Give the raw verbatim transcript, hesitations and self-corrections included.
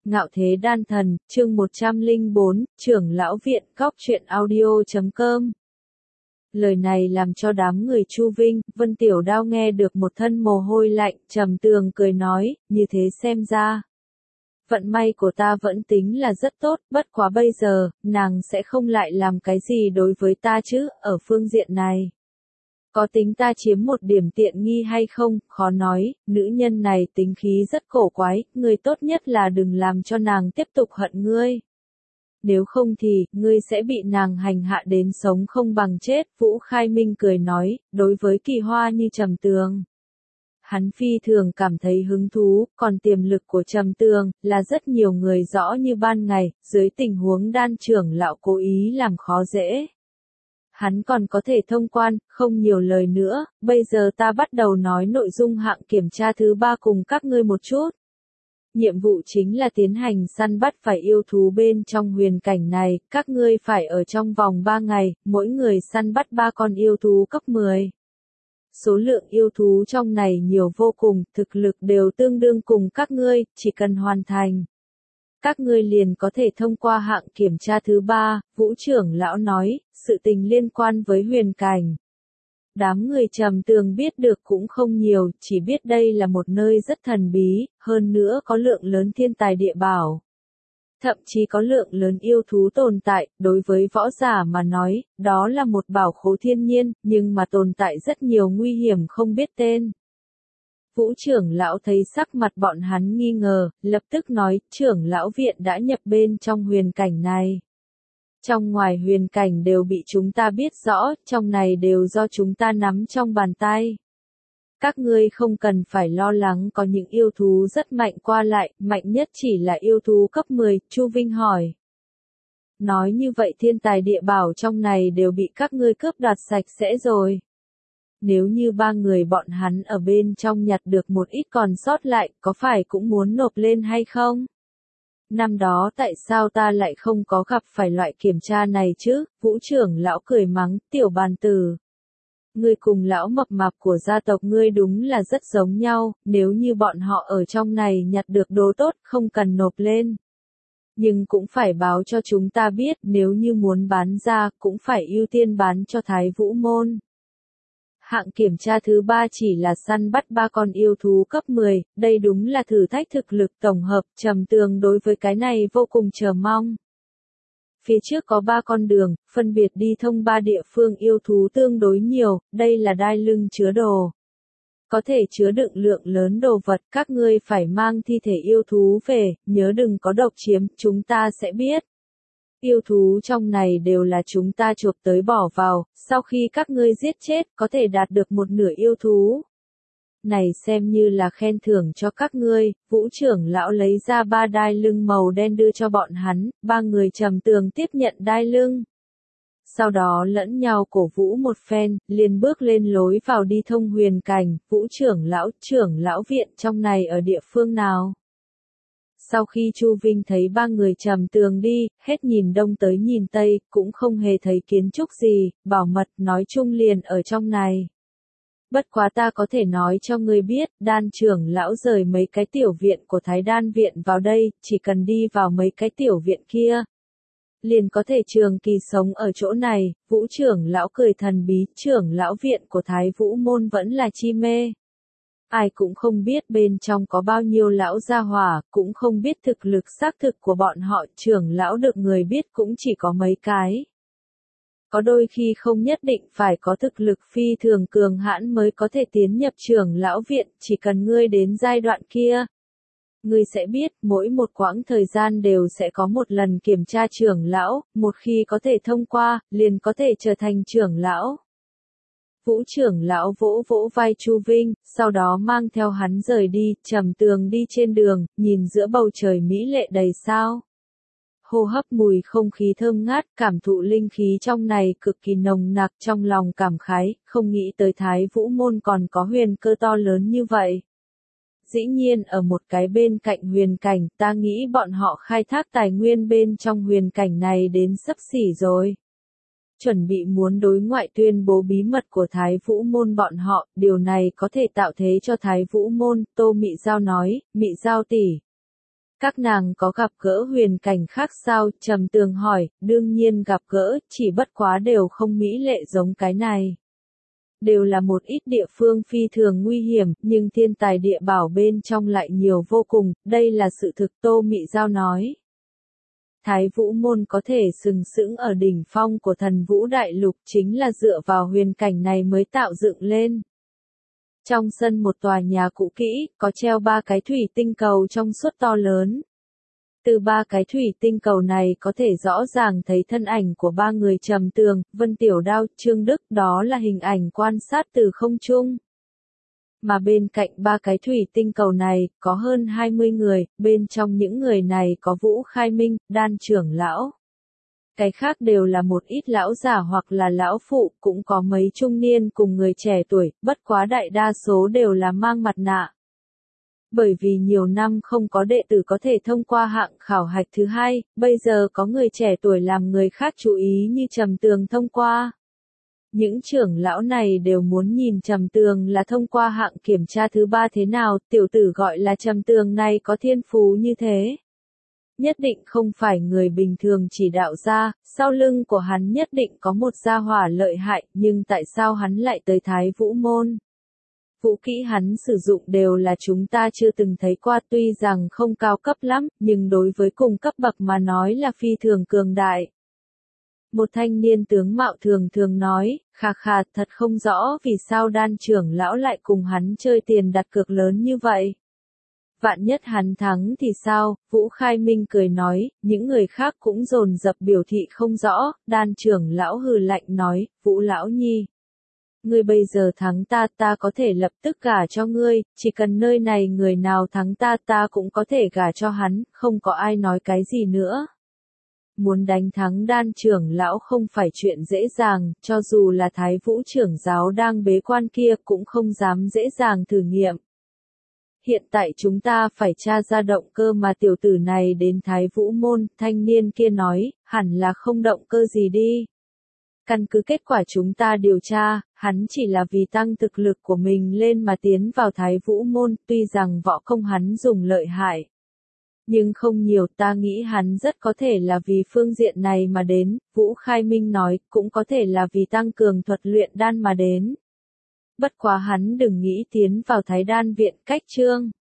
Ngạo Thế Đan Thần, chương một trăm lẻ bốn, Trưởng lão viện, góc truyện audio chấm com. Lời này làm cho đám người Chu Vinh, Vân Tiểu Đao nghe được một thân mồ hôi lạnh, Trầm Tường cười nói, như thế xem ra. Vận may của ta vẫn tính là rất tốt, bất quá bây giờ, nàng sẽ không lại làm cái gì đối với ta chứ, ở phương diện này. Có tính ta chiếm một điểm tiện nghi hay không, khó nói, nữ nhân này tính khí rất cổ quái, ngươi tốt nhất là đừng làm cho nàng tiếp tục hận ngươi. Nếu không thì, ngươi sẽ bị nàng hành hạ đến sống không bằng chết, Vũ Khai Minh cười nói, đối với Kỳ Hoa như Trầm Tường. Hắn phi thường cảm thấy hứng thú, còn tiềm lực của Trầm Tường, là rất nhiều người rõ như ban ngày, dưới tình huống đan trưởng lão cố ý làm khó dễ. Hắn còn có thể thông quan, không nhiều lời nữa, bây giờ ta bắt đầu nói nội dung hạng kiểm tra thứ ba cùng các ngươi một chút. Nhiệm vụ chính là tiến hành săn bắt phải yêu thú bên trong huyền cảnh này, các ngươi phải ở trong vòng ba ngày, mỗi người săn bắt ba con yêu thú cấp mười. Số lượng yêu thú trong này nhiều vô cùng, thực lực đều tương đương cùng các ngươi, chỉ cần hoàn thành. Các ngươi liền có thể thông qua hạng kiểm tra thứ ba, Vũ trưởng lão nói, sự tình liên quan với huyền cảnh. Đám người Trầm Tường biết được cũng không nhiều, chỉ biết đây là một nơi rất thần bí, hơn nữa có lượng lớn thiên tài địa bảo. Thậm chí có lượng lớn yêu thú tồn tại, đối với võ giả mà nói, đó là một bảo khố thiên nhiên, nhưng mà tồn tại rất nhiều nguy hiểm không biết tên. Vũ trưởng lão thấy sắc mặt bọn hắn nghi ngờ, lập tức nói, trưởng lão viện đã nhập bên trong huyền cảnh này. Trong ngoài huyền cảnh đều bị chúng ta biết rõ, trong này đều do chúng ta nắm trong bàn tay. Các ngươi không cần phải lo lắng có những yêu thú rất mạnh qua lại, mạnh nhất chỉ là yêu thú cấp mười, Chu Vinh hỏi. Nói như vậy thiên tài địa bảo trong này đều bị các ngươi cướp đoạt sạch sẽ rồi. Nếu như ba người bọn hắn ở bên trong nhặt được một ít còn sót lại, có phải cũng muốn nộp lên hay không? Năm đó tại sao ta lại không có gặp phải loại kiểm tra này chứ? Vũ trưởng lão cười mắng, tiểu bàn tử. Ngươi cùng lão mập mạp của gia tộc ngươi đúng là rất giống nhau, nếu như bọn họ ở trong này nhặt được đồ tốt không cần nộp lên. Nhưng cũng phải báo cho chúng ta biết, nếu như muốn bán ra, cũng phải ưu tiên bán cho Thái Vũ Môn. Hạng kiểm tra thứ ba chỉ là săn bắt ba con yêu thú cấp mười, đây đúng là thử thách thực lực tổng hợp, Trầm Tường đối với cái này vô cùng chờ mong. Phía trước có ba con đường, phân biệt đi thông ba địa phương yêu thú tương đối nhiều, đây là đai lưng chứa đồ. Có thể chứa đựng lượng lớn đồ vật, các ngươi phải mang thi thể yêu thú về, nhớ đừng có độc chiếm, chúng ta sẽ biết. Yêu thú trong này đều là chúng ta chuộc tới bỏ vào, sau khi các ngươi giết chết, có thể đạt được một nửa yêu thú. Này xem như là khen thưởng cho các ngươi, Vũ trưởng lão lấy ra ba đai lưng màu đen đưa cho bọn hắn, ba người Trầm Tường tiếp nhận đai lưng. Sau đó lẫn nhau cổ vũ một phen, liền bước lên lối vào đi thông huyền cảnh, Vũ trưởng lão, trưởng lão viện trong này ở địa phương nào? Sau khi Chu Vinh thấy ba người Trầm Tường đi, hết nhìn đông tới nhìn tây, cũng không hề thấy kiến trúc gì, bảo mật nói chung liền ở trong này. Bất quá ta có thể nói cho ngươi biết, đan trưởng lão rời mấy cái tiểu viện của Thái Đan viện vào đây, chỉ cần đi vào mấy cái tiểu viện kia. Liền có thể trường kỳ sống ở chỗ này, Vũ trưởng lão cười thần bí, trưởng lão viện của Thái Vũ Môn vẫn là chi mê. Ai cũng không biết bên trong có bao nhiêu lão gia hỏa, cũng không biết thực lực xác thực của bọn họ, trưởng lão được người biết cũng chỉ có mấy cái. Có đôi khi không nhất định phải có thực lực phi thường cường hãn mới có thể tiến nhập trưởng lão viện, chỉ cần ngươi đến giai đoạn kia. Ngươi sẽ biết, mỗi một quãng thời gian đều sẽ có một lần kiểm tra trưởng lão, một khi có thể thông qua, liền có thể trở thành trưởng lão. Vũ trưởng lão vỗ vỗ vai Chu Vinh, sau đó mang theo hắn rời đi, Trầm Tường đi trên đường, nhìn giữa bầu trời mỹ lệ đầy sao. Hô hấp mùi không khí thơm ngát, cảm thụ linh khí trong này cực kỳ nồng nặc, trong lòng cảm khái, không nghĩ tới Thái Vũ Môn còn có huyền cơ to lớn như vậy. Dĩ nhiên ở một cái bên cạnh huyền cảnh, ta nghĩ bọn họ khai thác tài nguyên bên trong huyền cảnh này đến xấp xỉ rồi. Chuẩn bị muốn đối ngoại tuyên bố bí mật của Thái Vũ Môn bọn họ, điều này có thể tạo thế cho Thái Vũ Môn, Tô Mị Giao nói, Mị Giao tỷ. Các nàng có gặp gỡ huyền cảnh khác sao? Trầm Tường hỏi, đương nhiên gặp gỡ, chỉ bất quá đều không mỹ lệ giống cái này. Đều là một ít địa phương phi thường nguy hiểm, nhưng thiên tài địa bảo bên trong lại nhiều vô cùng, đây là sự thực. Tô Mị Giao nói. Thái Vũ Môn có thể sừng sững ở đỉnh phong của Thần Vũ Đại Lục chính là dựa vào huyền cảnh này mới tạo dựng lên. Trong sân một tòa nhà cũ kỹ, có treo ba cái thủy tinh cầu trong suốt to lớn. Từ ba cái thủy tinh cầu này có thể rõ ràng thấy thân ảnh của ba người Trầm Tường, Vân Tiểu Đao, Trương Đức, đó là hình ảnh quan sát từ không trung. Mà bên cạnh ba cái thủy tinh cầu này, có hơn hai mươi người, bên trong những người này có Vũ Khai Minh, Đan trưởng lão. Cái khác đều là một ít lão già hoặc là lão phụ, cũng có mấy trung niên cùng người trẻ tuổi, bất quá đại đa số đều là mang mặt nạ. Bởi vì nhiều năm không có đệ tử có thể thông qua hạng khảo hạch thứ hai, bây giờ có người trẻ tuổi làm người khác chú ý như Trầm Tường thông qua. Những trưởng lão này đều muốn nhìn Trầm Tường là thông qua hạng kiểm tra thứ ba thế nào, tiểu tử gọi là Trầm Tường này có thiên phú như thế. Nhất định không phải người bình thường chỉ đạo ra, sau lưng của hắn nhất định có một gia hỏa lợi hại, nhưng tại sao hắn lại tới Thái Vũ Môn? Vũ kỹ hắn sử dụng đều là chúng ta chưa từng thấy qua, tuy rằng không cao cấp lắm, nhưng đối với cùng cấp bậc mà nói là phi thường cường đại. Một thanh niên tướng mạo thường thường nói, khà khà, thật không rõ vì sao Đan trưởng lão lại cùng hắn chơi tiền đặt cược lớn như vậy. Vạn nhất hắn thắng thì sao? Vũ Khai Minh cười nói, những người khác cũng dồn dập biểu thị không rõ. Đan trưởng lão hừ lạnh nói, Vũ lão nhi, ngươi bây giờ thắng ta, ta có thể lập tức gả cho ngươi, chỉ cần nơi này người nào thắng ta, ta cũng có thể gả cho hắn, không có ai nói cái gì nữa. Muốn đánh thắng Đan trưởng lão không phải chuyện dễ dàng, cho dù là Thái Vũ trưởng giáo đang bế quan kia cũng không dám dễ dàng thử nghiệm. Hiện tại chúng ta phải tra ra động cơ mà tiểu tử này đến Thái Vũ Môn, thanh niên kia nói, hẳn là không động cơ gì đi. Căn cứ kết quả chúng ta điều tra, hắn chỉ là vì tăng thực lực của mình lên mà tiến vào Thái Vũ Môn, tuy rằng võ công hắn dùng lợi hại. Nhưng không nhiều, ta nghĩ hắn rất có thể là vì phương diện này mà đến, Vũ Khai Minh nói, cũng có thể là vì tăng cường thuật luyện đan mà đến. Bất quá hắn đừng nghĩ tiến vào Thái Đan viện cách chương.